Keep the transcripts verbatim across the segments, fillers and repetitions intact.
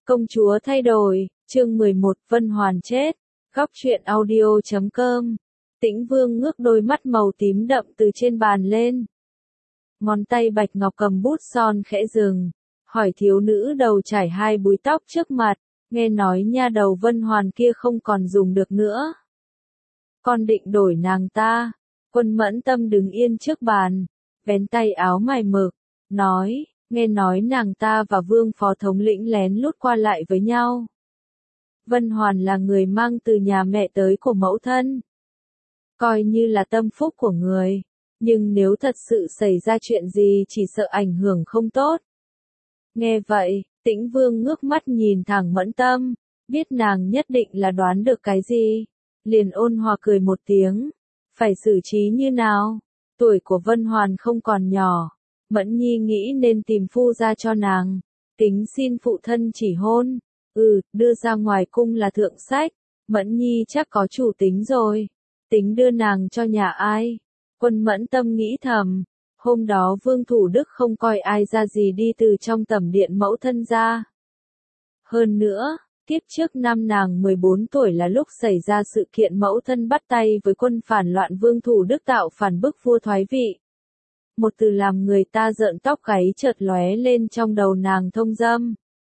Công chúa thay đổi, chương mười một, Vân Hoàn chết. Góc truyện audio chấm com. Tĩnh Vương ngước đôi mắt màu tím đậm từ trên bàn lên. Ngón tay bạch ngọc cầm bút son khẽ dừng, hỏi thiếu nữ đầu trải hai búi tóc trước mặt, nghe nói nha đầu Vân Hoàn kia không còn dùng được nữa. Con định đổi nàng ta. Quân Mẫn Tâm đứng yên trước bàn, vén tay áo mài mực, nói, nghe nói nàng ta và Vương phó thống lĩnh lén lút qua lại với nhau. Vân Hoàn là người mang từ nhà mẹ tới của mẫu thân, coi như là tâm phúc của người, nhưng nếu thật sự xảy ra chuyện gì chỉ sợ ảnh hưởng không tốt. Nghe vậy, Tĩnh Vương ngước mắt nhìn thẳng Mẫn Tâm, biết nàng nhất định là đoán được cái gì, liền ôn hòa cười một tiếng, phải xử trí như nào? Tuổi của Vân Hoàn không còn nhỏ, Mẫn Nhi nghĩ nên tìm phu ra cho nàng, kính xin phụ thân chỉ hôn. Ừ, đưa ra ngoài cung là thượng sách, Mẫn Nhi chắc có chủ tính rồi, tính đưa nàng cho nhà ai? Quân Mẫn Tâm nghĩ thầm, hôm đó Vương Thủ Đức không coi ai ra gì đi từ trong tẩm điện mẫu thân ra. Hơn nữa, kiếp trước năm nàng mười bốn tuổi là lúc xảy ra sự kiện mẫu thân bắt tay với quân phản loạn Vương Thủ Đức tạo phản bức vua thoái vị. Một từ làm người ta rợn tóc gáy chợt lóe lên trong đầu nàng thông dâm.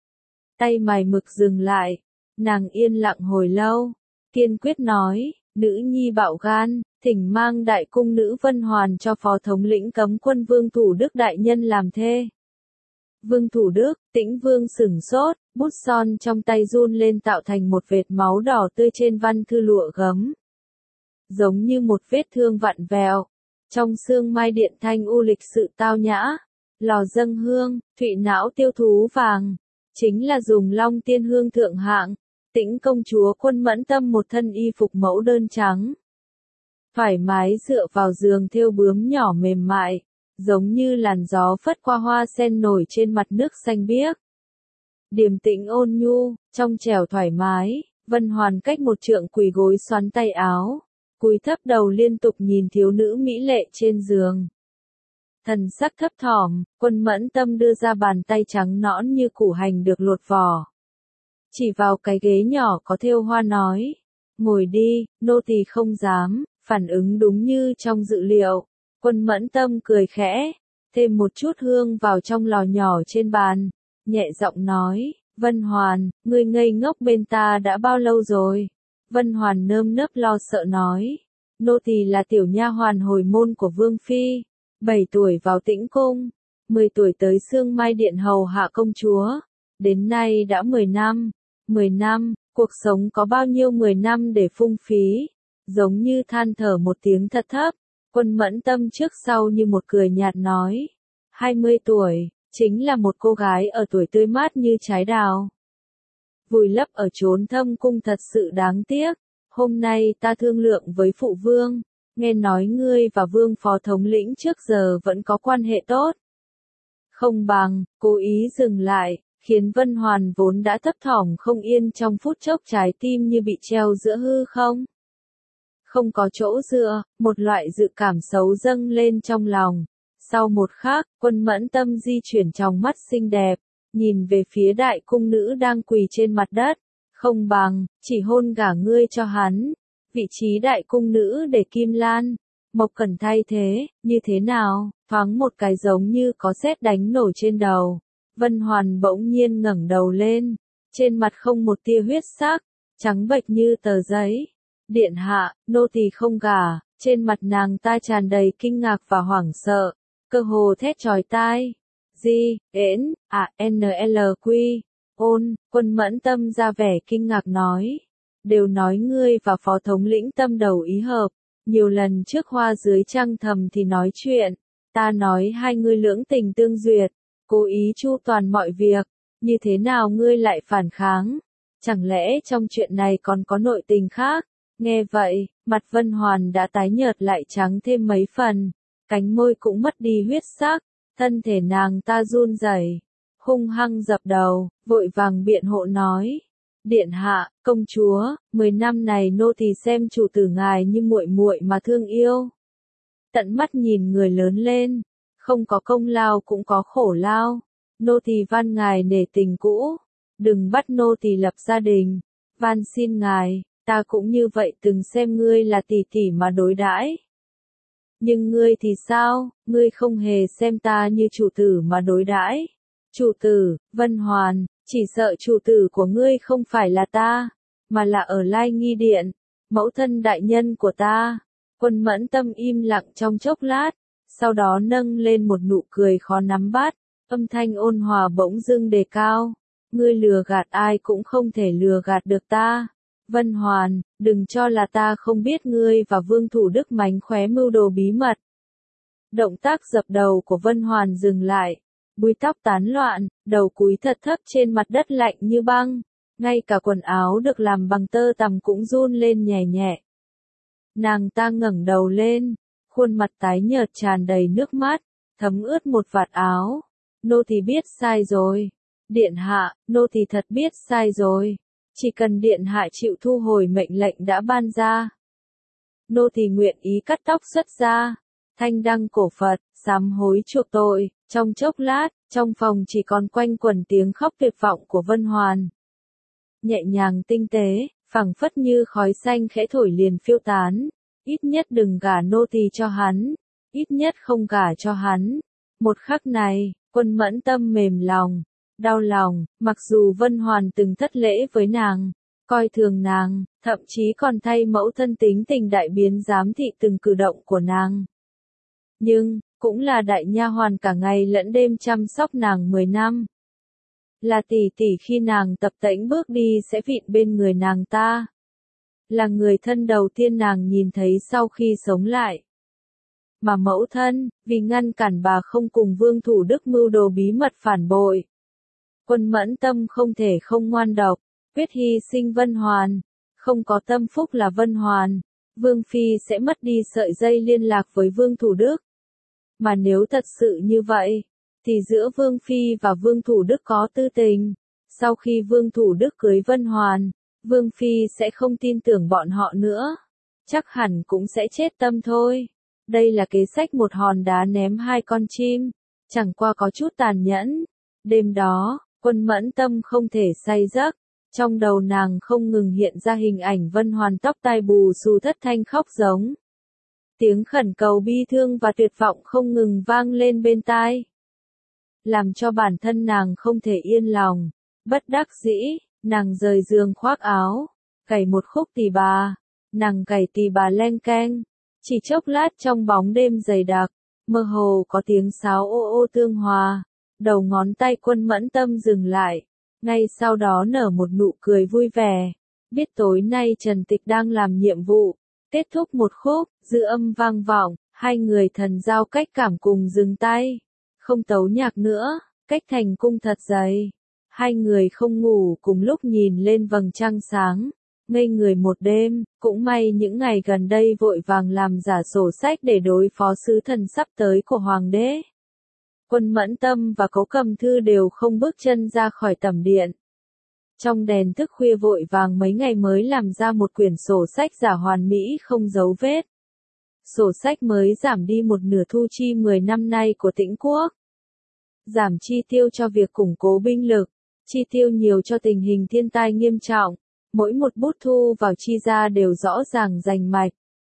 Tay mài mực dừng lại, nàng yên lặng hồi lâu, kiên quyết nói, nữ nhi bạo gan, thỉnh mang đại cung nữ Vân Hoàn cho phó thống lĩnh cấm quân Vương Thủ Đức đại nhân làm thê. Vương Thủ Đức, Tĩnh Vương sửng sốt, bút son trong tay run lên tạo thành một vệt máu đỏ tươi trên văn thư lụa gấm. Giống như một vết thương vặn vẹo, trong sương mai điện thanh u lịch sự tao nhã, lò dâng hương, thụy não tiêu thú vàng. Chính là dùng long tiên hương thượng hạng, Tĩnh công chúa Quân Mẫn Tâm một thân y phục mẫu đơn trắng. Thoải mái dựa vào giường thêu bướm nhỏ mềm mại, giống như làn gió phất qua hoa sen nổi trên mặt nước xanh biếc. Điềm tĩnh ôn nhu, trong trẻo thoải mái, Vân Hoàn cách một trượng quỳ gối xoắn tay áo, cúi thấp đầu liên tục nhìn thiếu nữ mỹ lệ trên giường. Thần sắc thấp thỏm, Quân Mẫn Tâm đưa ra bàn tay trắng nõn như củ hành được lột vỏ. Chỉ vào cái ghế nhỏ có thêu hoa nói, ngồi đi, nô tỳ không dám, phản ứng đúng như trong dự liệu. Quân Mẫn Tâm cười khẽ, thêm một chút hương vào trong lò nhỏ trên bàn, nhẹ giọng nói, Vân Hoàn, ngươi ngây ngốc bên ta đã bao lâu rồi? Vân Hoàn nơm nớp lo sợ nói, nô tỳ là tiểu nha hoàn hồi môn của Vương Phi. bảy tuổi vào Tĩnh cung, mười tuổi tới Sương Mai Điện hầu hạ công chúa, đến nay đã mười năm, mười năm, cuộc sống có bao nhiêu mười năm để phung phí, giống như than thở một tiếng thật thấp, Quân Mẫn Tâm trước sau như một cười nhạt nói, hai mươi tuổi, chính là một cô gái ở tuổi tươi mát như trái đào. Vùi lấp ở chốn thâm cung thật sự đáng tiếc, hôm nay ta thương lượng với phụ vương. Nghe nói ngươi và Vương phó thống lĩnh trước giờ vẫn có quan hệ tốt. Không bằng, cố ý dừng lại, khiến Vân Hoàn vốn đã thấp thỏm không yên trong phút chốc trái tim như bị treo giữa hư không. Không có chỗ dựa, một loại dự cảm xấu dâng lên trong lòng. Sau một khắc, Quân Mẫn Tâm di chuyển trong mắt xinh đẹp, nhìn về phía đại cung nữ đang quỳ trên mặt đất. Không bằng, chỉ hôn gả ngươi cho hắn. Vị trí đại cung nữ để Kim Lan, Mộc Cẩn thay thế, như thế nào? Thoáng một cái giống như có sét đánh nổ trên đầu. Vân Hoàn bỗng nhiên ngẩng đầu lên, trên mặt không một tia huyết sắc, trắng bệch như tờ giấy. Điện hạ, nô tỳ không gả. Trên mặt nàng ta tràn đầy kinh ngạc và hoảng sợ, cơ hồ thét chói tai. Di, ễn, à, en lờ quy, ôn, Quân Mẫn Tâm ra vẻ kinh ngạc nói. Đều nói ngươi và phó thống lĩnh tâm đầu ý hợp, nhiều lần trước hoa dưới trăng thầm thì nói chuyện, ta nói hai ngươi lưỡng tình tương duyệt, cố ý chu toàn mọi việc, như thế nào ngươi lại phản kháng? Chẳng lẽ trong chuyện này còn có nội tình khác? Nghe vậy, mặt Vân Hoàn đã tái nhợt lại trắng thêm mấy phần, cánh môi cũng mất đi huyết sắc, thân thể nàng ta run rẩy, hung hăng dập đầu, vội vàng biện hộ nói. Điện hạ, công chúa, mười năm này nô tỳ xem chủ tử ngài như muội muội mà thương yêu. Tận mắt nhìn người lớn lên, không có công lao cũng có khổ lao. Nô tỳ van ngài nể tình cũ, đừng bắt nô tỳ lập gia đình. Van xin ngài, ta cũng như vậy từng xem ngươi là tỷ tỷ mà đối đãi. Nhưng ngươi thì sao, ngươi không hề xem ta như chủ tử mà đối đãi. Chủ tử, Vân Hoàn, chỉ sợ chủ tử của ngươi không phải là ta, mà là ở Lai Nghi Điện, mẫu thân đại nhân của ta. Quân Mẫn Tâm im lặng trong chốc lát, sau đó nâng lên một nụ cười khó nắm bắt, âm thanh ôn hòa bỗng dưng đề cao. Ngươi lừa gạt ai cũng không thể lừa gạt được ta. Vân Hoàn, đừng cho là ta không biết ngươi và Vương Thủ Đức mánh khóe mưu đồ bí mật. Động tác dập đầu của Vân Hoàn dừng lại, búi tóc tán loạn, đầu cúi thật thấp trên mặt đất lạnh như băng, ngay cả quần áo được làm bằng tơ tằm cũng run lên nhẹ nhẹ. Nàng ta ngẩng đầu lên, khuôn mặt tái nhợt tràn đầy nước mắt, thấm ướt một vạt áo. Nô tỳ biết sai rồi. Điện hạ, nô tỳ thật biết sai rồi. Chỉ cần điện hạ chịu thu hồi mệnh lệnh đã ban ra. Nô tỳ nguyện ý cắt tóc xuất gia, thanh đăng cổ Phật, sám hối chuộc tội. Trong chốc lát, trong phòng chỉ còn quanh quẩn tiếng khóc tuyệt vọng của Vân Hoàn. Nhẹ nhàng tinh tế, phảng phất như khói xanh khẽ thổi liền phiêu tán. Ít nhất đừng gả nô tỳ cho hắn, ít nhất không gả cho hắn. Một khắc này, Quân Mẫn Tâm mềm lòng, đau lòng, mặc dù Vân Hoàn từng thất lễ với nàng, coi thường nàng, thậm chí còn thay mẫu thân tính tình đại biến giám thị từng cử động của nàng. Nhưng, cũng là đại nha hoàn cả ngày lẫn đêm chăm sóc nàng mười năm. Là tỷ tỷ khi nàng tập tễnh bước đi sẽ vịn bên người nàng ta. Là người thân đầu tiên nàng nhìn thấy sau khi sống lại. Mà mẫu thân, vì ngăn cản bà không cùng Vương Thủ Đức mưu đồ bí mật phản bội. Quân Mẫn Tâm không thể không ngoan độc, quyết hy sinh Vân Hoàn. Không có tâm phúc là Vân Hoàn, Vương Phi sẽ mất đi sợi dây liên lạc với Vương Thủ Đức. Mà nếu thật sự như vậy, thì giữa Vương Phi và Vương Thủ Đức có tư tình. Sau khi Vương Thủ Đức cưới Vân Hoàn, Vương Phi sẽ không tin tưởng bọn họ nữa. Chắc hẳn cũng sẽ chết tâm thôi. Đây là kế sách một hòn đá ném hai con chim, chẳng qua có chút tàn nhẫn. Đêm đó, Quân Mẫn Tâm không thể say giấc. Trong đầu nàng không ngừng hiện ra hình ảnh Vân Hoàn tóc tai bù xù thất thanh khóc giống. Tiếng khẩn cầu bi thương và tuyệt vọng không ngừng vang lên bên tai. Làm cho bản thân nàng không thể yên lòng. Bất đắc dĩ, nàng rời giường khoác áo, cày một khúc tỳ bà. Nàng cày tỳ bà leng keng. Chỉ chốc lát trong bóng đêm dày đặc, mơ hồ có tiếng sáo ô ô tương hòa. Đầu ngón tay Quân Mẫn Tâm dừng lại. Ngay sau đó nở một nụ cười vui vẻ. Biết tối nay Trần Tịch đang làm nhiệm vụ. Kết thúc một khúc, dư âm vang vọng, hai người thần giao cách cảm cùng dừng tay. Không tấu nhạc nữa, cách thành cung thật dày. Hai người không ngủ cùng lúc nhìn lên vầng trăng sáng. Ngây người một đêm, cũng may những ngày gần đây vội vàng làm giả sổ sách để đối phó sứ thần sắp tới của Hoàng đế. Quân Mẫn Tâm và Cố Cầm Thư đều không bước chân ra khỏi tẩm điện. Trong đèn thức khuya vội vàng mấy ngày mới làm ra một quyển sổ sách giả hoàn mỹ không dấu vết. Sổ sách mới giảm đi một nửa thu chi mười năm nay của Tĩnh Quốc. Giảm chi tiêu cho việc củng cố binh lực, chi tiêu nhiều cho tình hình thiên tai nghiêm trọng. Mỗi một bút thu vào chi ra đều rõ ràng rành mạch.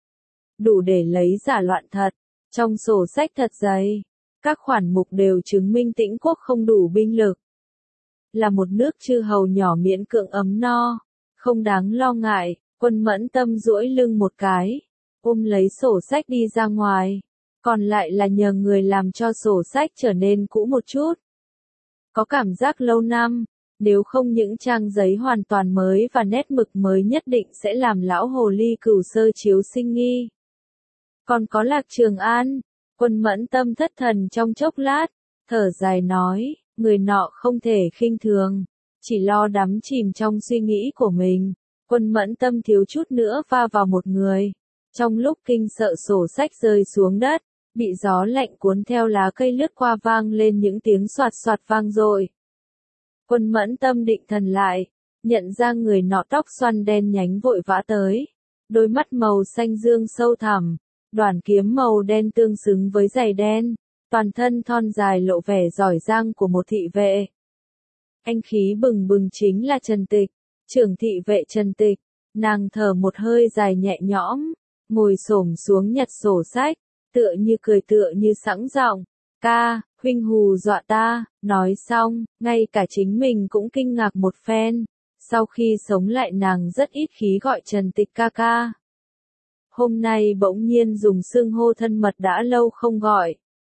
Đủ để lấy giả loạn thật. Trong sổ sách thật dày, các khoản mục đều chứng minh Tĩnh Quốc không đủ binh lực. Là một nước chư hầu nhỏ miễn cưỡng ấm no. Không đáng lo ngại, Quân Mẫn Tâm duỗi lưng một cái. Ôm lấy sổ sách đi ra ngoài. Còn lại là nhờ người làm cho sổ sách trở nên cũ một chút. Có cảm giác lâu năm. Nếu không những trang giấy hoàn toàn mới và nét mực mới nhất định sẽ làm lão hồ ly cửu sơ chiếu sinh nghi. Còn có Lạc Trường An, Quân Mẫn Tâm thất thần trong chốc lát, thở dài nói, người nọ không thể khinh thường, chỉ lo đắm chìm trong suy nghĩ của mình. Quân Mẫn Tâm thiếu chút nữa va vào một người. Trong lúc kinh sợ sổ sách rơi xuống đất, bị gió lạnh cuốn theo lá cây lướt qua vang lên những tiếng soạt soạt vang dội. Quân Mẫn Tâm định thần lại, nhận ra người nọ tóc xoăn đen nhánh vội vã tới. Đôi mắt màu xanh dương sâu thẳm, đoản kiếm màu đen tương xứng với giày đen, toàn thân thon dài lộ vẻ giỏi giang của một thị vệ. Anh khí bừng bừng chính là Trần Tịch, trưởng thị vệ Trần Tịch. Nàng thở một hơi dài nhẹ nhõm, ngồi xổm xuống nhặt sổ sách, tựa như cười tựa như sẵn giọng, ca, huynh hù dọa ta, nói xong, ngay cả chính mình cũng kinh ngạc một phen, sau khi sống lại nàng rất ít khí gọi Trần Tịch ca ca. Hôm nay bỗng nhiên dùng xưng hô thân mật đã lâu không gọi.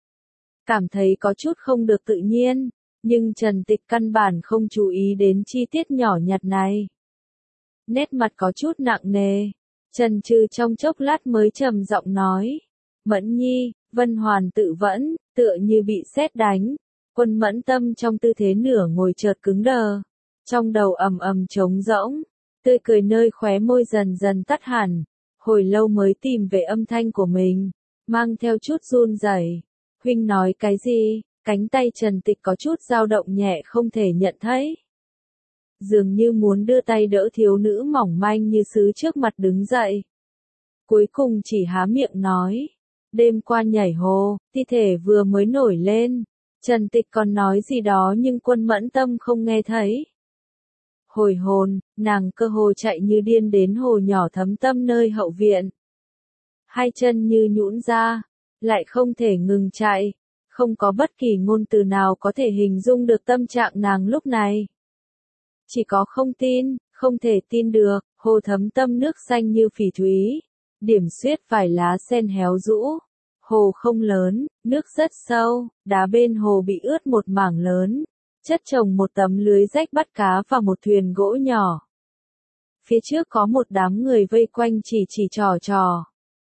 Cảm thấy có chút không được tự nhiên, nhưng Trần Tịch căn bản không chú ý đến chi tiết nhỏ nhặt này. Nét mặt có chút nặng nề, chần chừ trong chốc lát mới trầm giọng nói, Mẫn Nhi, Vân Hoàn tự vẫn, tựa như bị sét đánh, Quân Mẫn Tâm trong tư thế nửa ngồi chợt cứng đờ, trong đầu ầm ầm trống rỗng, tươi cười nơi khóe môi dần dần tắt hẳn, hồi lâu mới tìm về âm thanh của mình, mang theo chút run rẩy. Huynh nói cái gì? Cánh tay Trần Tịch có chút dao động nhẹ không thể nhận thấy. Dường như muốn đưa tay đỡ thiếu nữ mỏng manh như sứ trước mặt đứng dậy. Cuối cùng chỉ há miệng nói. Đêm qua nhảy hồ, thi thể vừa mới nổi lên. Trần Tịch còn nói gì đó nhưng Quân Mẫn Tâm không nghe thấy. Hồi hồn, nàng cơ hồ chạy như điên đến hồ nhỏ Thấm Tâm nơi hậu viện. Hai chân như nhũn ra, lại không thể ngừng chạy. Không có bất kỳ ngôn từ nào có thể hình dung được tâm trạng nàng lúc này. Chỉ có không tin, không thể tin được, hồ Thấm Tâm nước xanh như phỉ thúy, điểm xuyết vài lá sen héo rũ. Hồ không lớn, nước rất sâu, đá bên hồ bị ướt một mảng lớn, chất chồng một tấm lưới rách bắt cá và một thuyền gỗ nhỏ. Phía trước có một đám người vây quanh chỉ chỉ trò trò.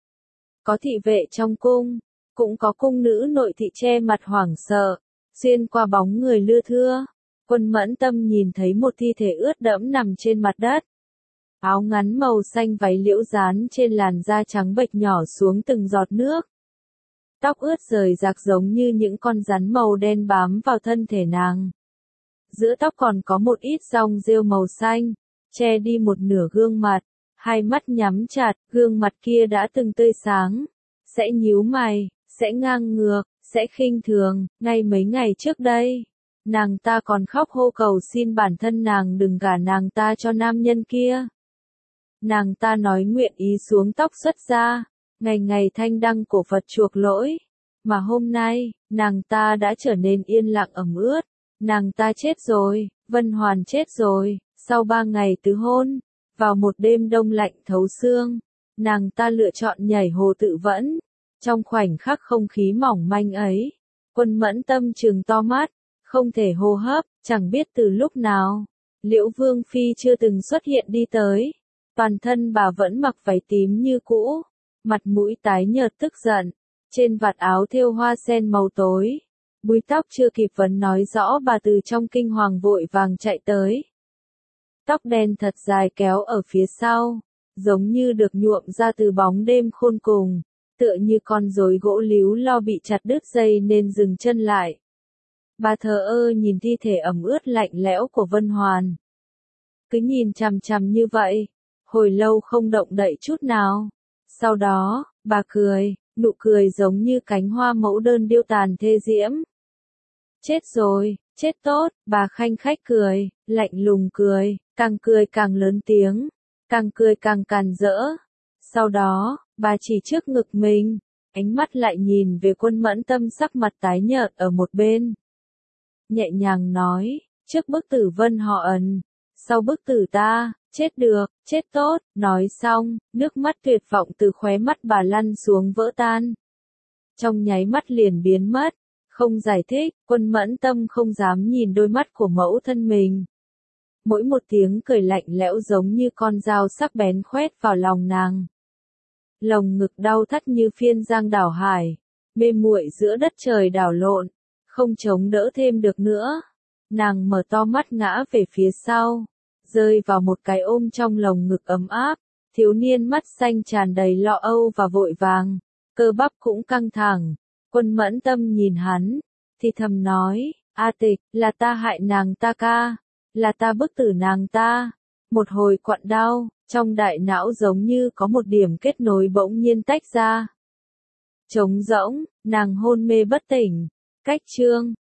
Có thị vệ trong cung, cũng có cung nữ nội thị che mặt hoảng sợ, xuyên qua bóng người lưa thưa. Quân Mẫn Tâm nhìn thấy một thi thể ướt đẫm nằm trên mặt đất. Áo ngắn màu xanh váy liễu dán trên làn da trắng bệch nhỏ xuống từng giọt nước. Tóc ướt rời rạc giống như những con rắn màu đen bám vào thân thể nàng. Giữa tóc còn có một ít dong rêu màu xanh, che đi một nửa gương mặt, hai mắt nhắm chặt, gương mặt kia đã từng tươi sáng, sẽ nhíu mày, sẽ ngang ngược, sẽ khinh thường, ngay mấy ngày trước đây, nàng ta còn khóc hô cầu xin bản thân nàng đừng gả nàng ta cho nam nhân kia. Nàng ta nói nguyện ý xuống tóc xuất gia, ngày ngày thanh đăng cổ Phật chuộc lỗi, mà hôm nay, nàng ta đã trở nên yên lặng ẩm ướt, nàng ta chết rồi, Vân Hoàn chết rồi, sau ba ngày tứ hôn, vào một đêm đông lạnh thấu xương, nàng ta lựa chọn nhảy hồ tự vẫn. Trong khoảnh khắc không khí mỏng manh ấy, Quân Mẫn Tâm trừng to mắt, không thể hô hấp, chẳng biết từ lúc nào, Liễu Vương Phi chưa từng xuất hiện đi tới. Toàn thân bà vẫn mặc váy tím như cũ, mặt mũi tái nhợt tức giận, trên vạt áo thêu hoa sen màu tối. Búi tóc chưa kịp vấn nói rõ bà từ trong kinh hoàng vội vàng chạy tới. Tóc đen thật dài kéo ở phía sau, giống như được nhuộm ra từ bóng đêm khôn cùng. Tựa như con rối gỗ líu lo bị chặt đứt dây nên dừng chân lại. Bà thờ ơ nhìn thi thể ẩm ướt lạnh lẽo của Vân Hoàn. Cứ nhìn chằm chằm như vậy, hồi lâu không động đậy chút nào. Sau đó, bà cười, nụ cười giống như cánh hoa mẫu đơn điêu tàn thê diễm. Chết rồi, chết tốt, bà khanh khách cười, lạnh lùng cười, càng cười càng lớn tiếng, càng cười càng càn rỡ. Sau đó, bà chỉ trước ngực mình, ánh mắt lại nhìn về Quân Mẫn Tâm sắc mặt tái nhợt ở một bên. Nhẹ nhàng nói, trước bức tử Vân họ Ẩn, sau bức tử ta, chết được, chết tốt, nói xong, nước mắt tuyệt vọng từ khóe mắt bà lăn xuống vỡ tan. Trong nháy mắt liền biến mất, không giải thích, Quân Mẫn Tâm không dám nhìn đôi mắt của mẫu thân mình. Mỗi một tiếng cười lạnh lẽo giống như con dao sắc bén khoét vào lòng nàng. Lồng ngực đau thắt như phiên giang đảo hải, mê muội giữa đất trời đảo lộn, không chống đỡ thêm được nữa. Nàng mở to mắt ngã về phía sau, rơi vào một cái ôm trong lồng ngực ấm áp, thiếu niên mắt xanh tràn đầy lo âu và vội vàng, cơ bắp cũng căng thẳng. Quân Mẫn Tâm nhìn hắn, thì thầm nói, A Tịch, là ta hại nàng ta ca, là ta bức tử nàng ta. Một hồi quặn đau, trong đại não giống như có một điểm kết nối bỗng nhiên tách ra. Trống rỗng, nàng hôn mê bất tỉnh. Cách chương